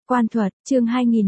Quan thuật, chương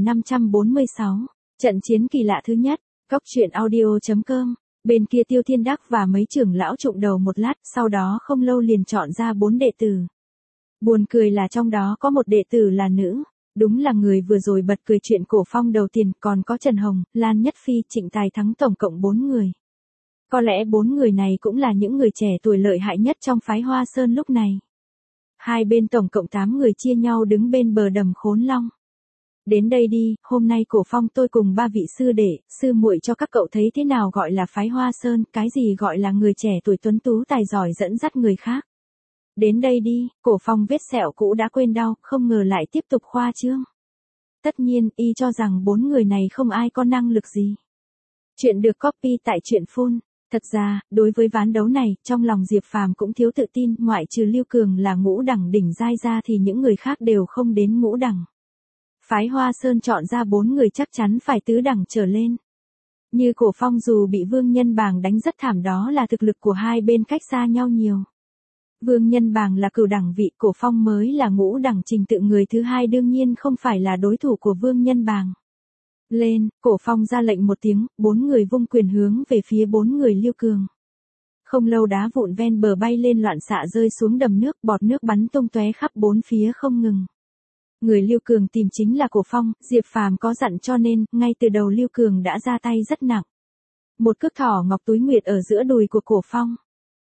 2546, trận chiến kỳ lạ thứ nhất, góc truyện audio.com, bên kia Tiêu Thiên Đắc và mấy trưởng lão trụng đầu một lát, sau đó không lâu liền chọn ra 4 đệ tử. Buồn cười là trong đó có một đệ tử là nữ, đúng là người vừa rồi bật cười chuyện cổ phong đầu tiền, còn có Trần Hồng, Lan Nhất Phi, Trịnh Tài Thắng, tổng cộng 4 người. Có lẽ 4 người này cũng là những người trẻ tuổi lợi hại nhất trong phái Hoa Sơn lúc này. Hai bên tổng cộng 8 người chia nhau đứng bên bờ đầm Khốn Long. Đến đây đi, hôm nay cổ phong tôi cùng 3 vị sư đệ, sư muội cho các cậu thấy thế nào gọi là phái Hoa Sơn, cái gì gọi là người trẻ tuổi tuấn tú tài giỏi dẫn dắt người khác. Đến đây đi, cổ phong vết sẹo cũ đã quên đau, không ngờ lại tiếp tục khoa trương. Tất nhiên, y cho rằng 4 người này không ai có năng lực gì. Chuyện được copy tại truyện Phun. Thật ra, đối với ván đấu này, trong lòng Diệp Phàm cũng thiếu tự tin, ngoại trừ Lưu Cường là ngũ đẳng đỉnh giai ra thì những người khác đều không đến ngũ đẳng. Phái Hoa Sơn chọn ra 4 người chắc chắn phải tứ đẳng trở lên. Như cổ phong dù bị Vương Nhân Bàng đánh rất thảm, đó là thực lực của hai bên cách xa nhau nhiều. Vương Nhân Bàng là cửu đẳng vị, cổ phong mới là ngũ đẳng trình tự, người thứ hai đương nhiên không phải là đối thủ của Vương Nhân Bàng. Lên, cổ phong ra lệnh một tiếng, 4 người vung quyền hướng về phía 4 người Lưu Cường. Không lâu đá vụn ven bờ bay lên loạn xạ rơi xuống đầm nước, bọt nước bắn tung tóe khắp bốn phía không ngừng. Người Lưu Cường tìm chính là cổ phong, Diệp Phàm có dặn cho nên, ngay từ đầu Lưu Cường đã ra tay rất nặng. Một cước thỏ ngọc túi nguyệt ở giữa đùi của cổ phong.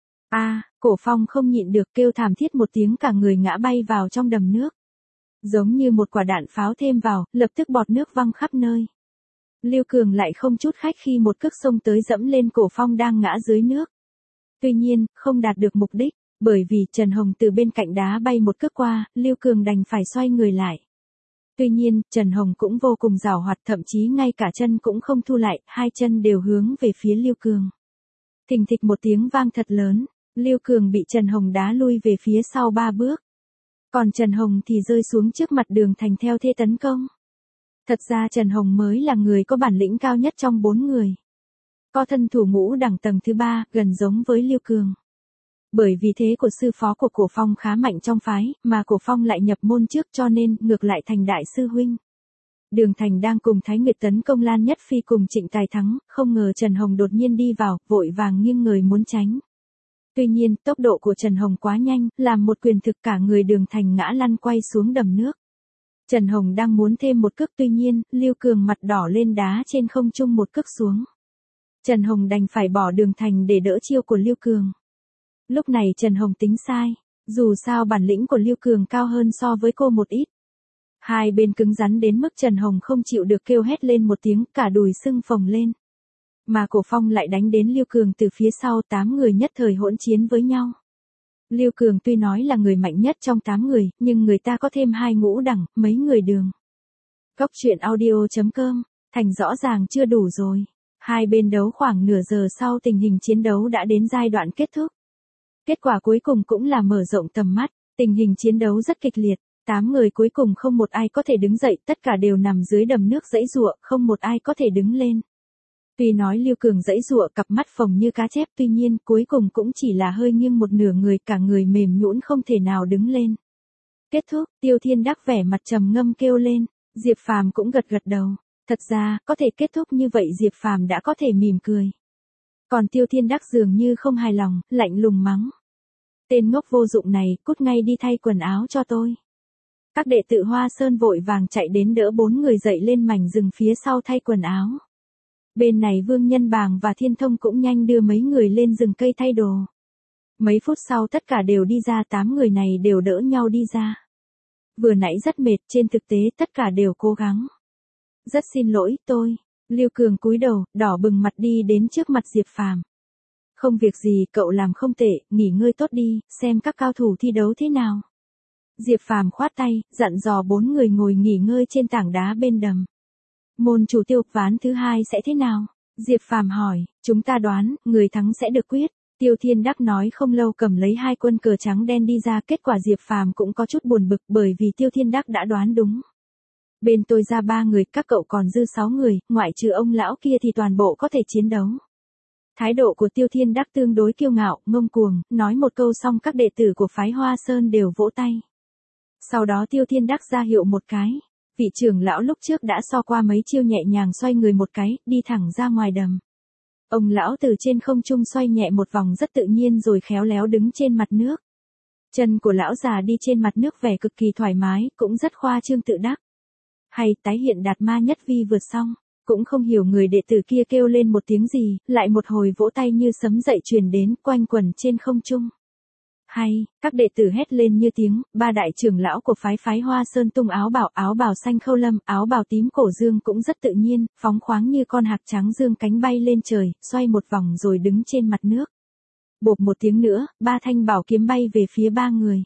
Cổ phong không nhịn được kêu thảm thiết một tiếng, cả người ngã bay vào trong đầm nước. Giống như một quả đạn pháo thêm vào, lập tức bọt nước văng khắp nơi. Lưu Cường lại không chút khách khi một cước xông tới dẫm lên cổ phong đang ngã dưới nước. Tuy nhiên, không đạt được mục đích, bởi vì Trần Hồng từ bên cạnh đá bay một cước qua, Lưu Cường đành phải xoay người lại. Tuy nhiên, Trần Hồng cũng vô cùng giàu hoạt, thậm chí ngay cả chân cũng không thu lại, hai chân đều hướng về phía Lưu Cường. Thình thịch một tiếng vang thật lớn, Lưu Cường bị Trần Hồng đá lui về phía sau 3 bước. Còn Trần Hồng thì rơi xuống trước mặt Đường Thành theo thế tấn công. Thật ra Trần Hồng mới là người có bản lĩnh cao nhất trong 4 người. Có thân thủ ngũ đẳng tầng thứ 3, gần giống với Lưu Cường. Bởi vì thế của sư phó của cổ phong khá mạnh trong phái, mà cổ phong lại nhập môn trước cho nên ngược lại thành đại sư huynh. Đường Thành đang cùng Thái Nguyệt tấn công Lan Nhất Phi cùng Trịnh Tài Thắng, không ngờ Trần Hồng đột nhiên đi vào, vội vàng nghiêng người muốn tránh. Tuy nhiên, tốc độ của Trần Hồng quá nhanh, làm một quyền thực cả người Đường Thành ngã lăn quay xuống đầm nước. Trần Hồng đang muốn thêm một cước, tuy nhiên, Lưu Cường mặt đỏ lên đá trên không trung một cước xuống. Trần Hồng đành phải bỏ Đường Thành để đỡ chiêu của Lưu Cường. Lúc này Trần Hồng tính sai, dù sao bản lĩnh của Lưu Cường cao hơn so với cô một ít. Hai bên cứng rắn đến mức Trần Hồng không chịu được kêu hét lên một tiếng, cả đùi sưng phồng lên. Mà cổ phong lại đánh đến Lưu Cường từ phía sau, 8 người nhất thời hỗn chiến với nhau. Lưu Cường tuy nói là người mạnh nhất trong 8 người, nhưng người ta có thêm 2 ngũ đẳng, mấy người Đường. Góc truyện audio.com, thành rõ ràng chưa đủ rồi. Hai bên đấu khoảng nửa giờ sau, tình hình chiến đấu đã đến giai đoạn kết thúc. Kết quả cuối cùng cũng là mở rộng tầm mắt, tình hình chiến đấu rất kịch liệt, 8 người cuối cùng không một ai có thể đứng dậy, tất cả đều nằm dưới đầm nước giãy giụa, không một ai có thể đứng lên. Tuy nói Lưu Cường giãy giụa cặp mắt phồng như cá chép, tuy nhiên cuối cùng cũng chỉ là hơi nghiêng một nửa người, cả người mềm nhũn không thể nào đứng lên. Kết thúc, Tiêu Thiên Đắc vẻ mặt trầm ngâm kêu lên, Diệp Phàm cũng gật gật đầu. Thật ra, có thể kết thúc như vậy Diệp Phàm đã có thể mỉm cười. Còn Tiêu Thiên Đắc dường như không hài lòng, lạnh lùng mắng. Tên ngốc vô dụng này, cút ngay đi thay quần áo cho tôi. Các đệ tử Hoa Sơn vội vàng chạy đến đỡ 4 người dậy lên mảnh rừng phía sau thay quần áo. Bên này Vương Nhân Bàng và Thiên Thông cũng nhanh đưa mấy người lên rừng cây thay đồ. Mấy phút sau tất cả đều đi ra, 8 người này đều đỡ nhau đi ra. Vừa nãy rất mệt, trên thực tế tất cả đều cố gắng. Rất xin lỗi, tôi. Lưu Cường cúi đầu, đỏ bừng mặt đi đến trước mặt Diệp Phàm. Không việc gì, cậu làm không tệ, nghỉ ngơi tốt đi, xem các cao thủ thi đấu thế nào. Diệp Phàm khoát tay, dặn dò 4 người ngồi nghỉ ngơi trên tảng đá bên đầm. Môn chủ Tiêu, ván thứ 2 sẽ thế nào? Diệp Phàm hỏi, chúng ta đoán, người thắng sẽ được quyết. Tiêu Thiên Đắc nói không lâu cầm lấy 2 quân cờ trắng đen đi ra, kết quả Diệp Phàm cũng có chút buồn bực bởi vì Tiêu Thiên Đắc đã đoán đúng. Bên tôi ra 3 người, các cậu còn dư 6 người, ngoại trừ ông lão kia thì toàn bộ có thể chiến đấu. Thái độ của Tiêu Thiên Đắc tương đối kiêu ngạo, ngông cuồng, nói một câu xong các đệ tử của phái Hoa Sơn đều vỗ tay. Sau đó Tiêu Thiên Đắc ra hiệu một cái. Vị trưởng lão lúc trước đã so qua mấy chiêu nhẹ nhàng xoay người một cái, đi thẳng ra ngoài đầm. Ông lão từ trên không trung xoay nhẹ một vòng rất tự nhiên rồi khéo léo đứng trên mặt nước. Chân của lão già đi trên mặt nước vẻ cực kỳ thoải mái, cũng rất khoa trương tự đắc. Hay tái hiện đạt ma nhất vi vượt xong, cũng không hiểu người đệ tử kia kêu lên một tiếng gì, lại một hồi vỗ tay như sấm dậy truyền đến, quanh quẩn trên không trung. Hay, các đệ tử hét lên như tiếng, ba đại trưởng lão của phái Hoa Sơn tung áo bào xanh khâu lâm, áo bào tím cổ dương cũng rất tự nhiên, phóng khoáng như con hạc trắng dương cánh bay lên trời, xoay một vòng rồi đứng trên mặt nước. Bộp một tiếng nữa, ba thanh bảo kiếm bay về phía ba người.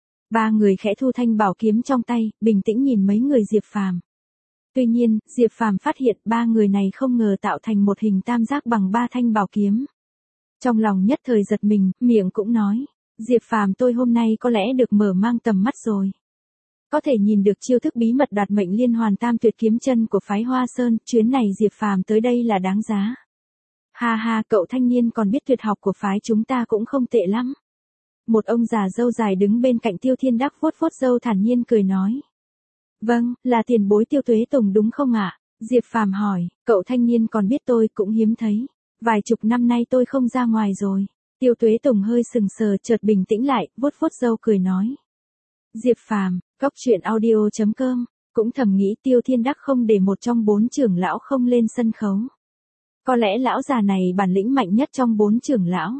Ba người khẽ thu thanh bảo kiếm trong tay, bình tĩnh nhìn mấy người Diệp Phàm. Tuy nhiên, Diệp Phàm phát hiện ba người này không ngờ tạo thành một hình tam giác bằng ba thanh bảo kiếm. Trong lòng nhất thời giật mình, miệng cũng nói, Diệp Phàm tôi hôm nay có lẽ được mở mang tầm mắt rồi. Có thể nhìn được chiêu thức bí mật đoạt mệnh liên hoàn tam tuyệt kiếm chân của phái Hoa Sơn, chuyến này Diệp Phàm tới đây là đáng giá. Ha ha, cậu thanh niên còn biết tuyệt học của phái chúng ta cũng không tệ lắm. Một ông già râu dài đứng bên cạnh Tiêu Thiên Đắc vuốt vuốt râu thản nhiên cười nói. Vâng, là tiền bối Tiêu Tuế Tùng đúng không ạ? Diệp Phàm hỏi, cậu thanh niên còn biết tôi cũng hiếm thấy. Vài chục năm nay tôi không ra ngoài rồi. Tiêu Tuế Tùng hơi sừng sờ chợt bình tĩnh lại, vuốt vuốt râu cười nói. Diệp Phàm, coctruyện.audio.com, cũng thầm nghĩ Tiêu Thiên Đắc không để một trong bốn trưởng lão không lên sân khấu. Có lẽ lão già này bản lĩnh mạnh nhất trong bốn trưởng lão.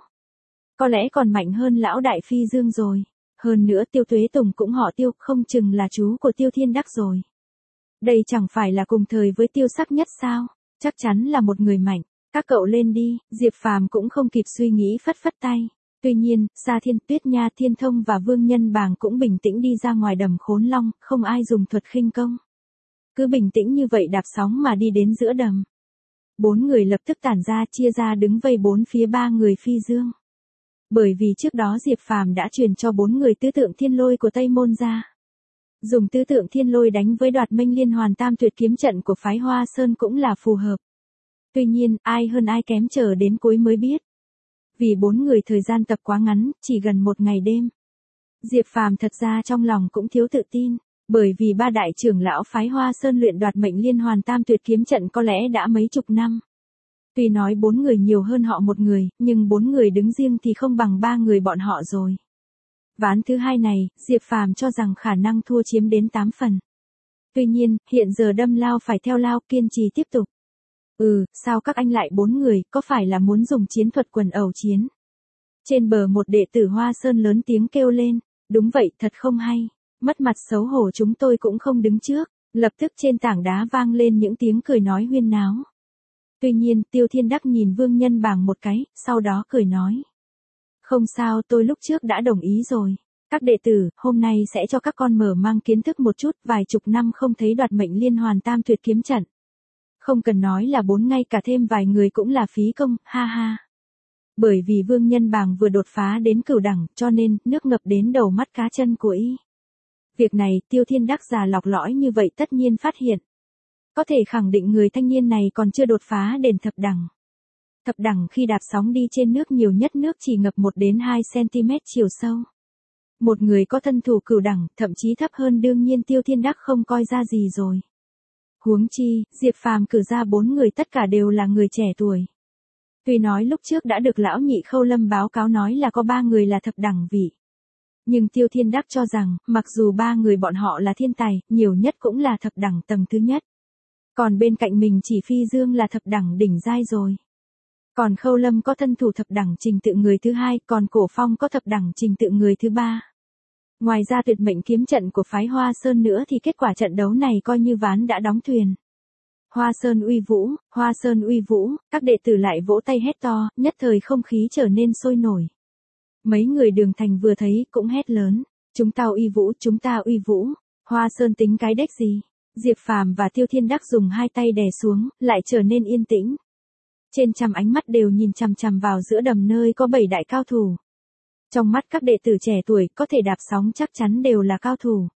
Có lẽ còn mạnh hơn lão Đại Phi Dương rồi. Hơn nữa Tiêu Tuế Tùng cũng họ Tiêu, không chừng là chú của Tiêu Thiên Đắc rồi. Đây chẳng phải là cùng thời với Tiêu Sắc Nhất sao? Chắc chắn là một người mạnh. Các cậu lên đi, Diệp Phàm cũng không kịp suy nghĩ phất phất tay. Tuy nhiên, Sa Thiên, Tuyết Nha, Thiên Thông và Vương Nhân Bàng cũng bình tĩnh đi ra ngoài đầm Khốn Long, không ai dùng thuật khinh công. Cứ bình tĩnh như vậy đạp sóng mà đi đến giữa đầm. Bốn người lập tức tản ra chia ra đứng vây bốn phía ba người Phi Dương. Bởi vì trước đó Diệp Phàm đã truyền cho bốn người tứ tượng thiên lôi của Tây Môn ra. Dùng tứ tượng thiên lôi đánh với đoạt minh liên hoàn tam tuyệt kiếm trận của phái Hoa Sơn cũng là phù hợp. Tuy nhiên, ai hơn ai kém chờ đến cuối mới biết. Vì bốn người thời gian tập quá ngắn, chỉ gần một ngày đêm. Diệp Phàm thật ra trong lòng cũng thiếu tự tin, bởi vì ba đại trưởng lão phái Hoa Sơn luyện đoạt mệnh liên hoàn tam tuyệt kiếm trận có lẽ đã mấy chục năm. Tuy nói bốn người nhiều hơn họ một người, nhưng bốn người đứng riêng thì không bằng ba người bọn họ rồi. Ván thứ hai này, Diệp Phàm cho rằng khả năng thua chiếm đến 8 phần. Tuy nhiên, hiện giờ đâm lao phải theo lao, kiên trì tiếp tục. Sao các anh lại bốn người, có phải là muốn dùng chiến thuật quần ẩu chiến? Trên bờ một đệ tử Hoa Sơn lớn tiếng kêu lên, đúng vậy, thật không hay, mất mặt xấu hổ chúng tôi cũng không đứng trước, lập tức trên tảng đá vang lên những tiếng cười nói huyên náo. Tuy nhiên, Tiêu Thiên Đắc nhìn Vương Nhân Bàng một cái, sau đó cười nói. Không sao, tôi lúc trước đã đồng ý rồi. Các đệ tử, hôm nay sẽ cho các con mở mang kiến thức một chút, vài chục năm không thấy đoạt mệnh liên hoàn tam tuyệt kiếm trận. Không cần nói là bốn, ngay cả thêm vài người cũng là phí công, ha ha. Bởi vì Vương Nhân Bàng vừa đột phá đến cửu đẳng, cho nên, nước ngập đến đầu mắt cá chân của y. Việc này, Tiêu Thiên Đắc già lọc lõi như vậy tất nhiên phát hiện. Có thể khẳng định người thanh niên này còn chưa đột phá đến thập đẳng. Thập đẳng khi đạp sóng đi trên nước nhiều nhất nước chỉ ngập 1 đến 2 cm chiều sâu. Một người có thân thủ cửu đẳng, thậm chí thấp hơn đương nhiên Tiêu Thiên Đắc không coi ra gì rồi. Huống chi, Diệp Phàm cử ra 4 người tất cả đều là người trẻ tuổi. Tuy nói lúc trước đã được lão nhị Khâu Lâm báo cáo nói là có 3 người là thập đẳng vị. Nhưng Tiêu Thiên Đắc cho rằng, mặc dù 3 người bọn họ là thiên tài, nhiều nhất cũng là thập đẳng tầng thứ nhất. Còn bên cạnh mình chỉ Phi Dương là thập đẳng đỉnh giai rồi. Còn Khâu Lâm có thân thủ thập đẳng trình tự người thứ hai, còn Cổ Phong có thập đẳng trình tự người thứ ba. Ngoài ra tuyệt mệnh kiếm trận của phái Hoa Sơn nữa thì kết quả trận đấu này coi như ván đã đóng thuyền. Hoa Sơn uy vũ, các đệ tử lại vỗ tay hét to, nhất thời không khí trở nên sôi nổi. Mấy người Đường Thành vừa thấy cũng hét lớn, chúng ta uy vũ, Hoa Sơn tính cái đếch gì? Diệp Phàm và Tiêu Thiên Đắc dùng hai tay đè xuống, lại trở nên yên tĩnh. Trên trăm ánh mắt đều nhìn chằm chằm vào giữa đầm nơi có 7 đại cao thủ. Trong mắt các đệ tử trẻ tuổi có thể đạp sóng chắc chắn đều là cao thủ.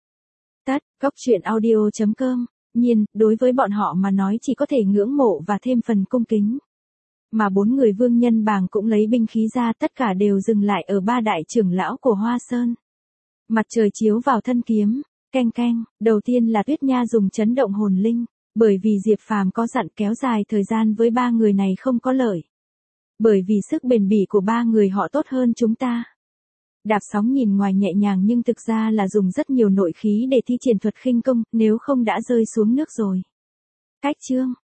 Coctruyện.audio.com, nhiên, đối với bọn họ mà nói chỉ có thể ngưỡng mộ và thêm phần cung kính. Mà 4 người Vương Nhân Bàng cũng lấy binh khí ra, tất cả đều dừng lại ở 3 đại trưởng lão của Hoa Sơn. Mặt trời chiếu vào thân kiếm, Keng keng, đầu tiên là Tuyết Nha dùng chấn động hồn linh, bởi vì Diệp Phàm có dặn kéo dài thời gian với ba người này không có lợi. Bởi vì sức bền bỉ của ba người họ tốt hơn chúng ta. Đạp sóng nhìn ngoài nhẹ nhàng nhưng thực ra là dùng rất nhiều nội khí để thi triển thuật khinh công, nếu không đã rơi xuống nước rồi. Cách chương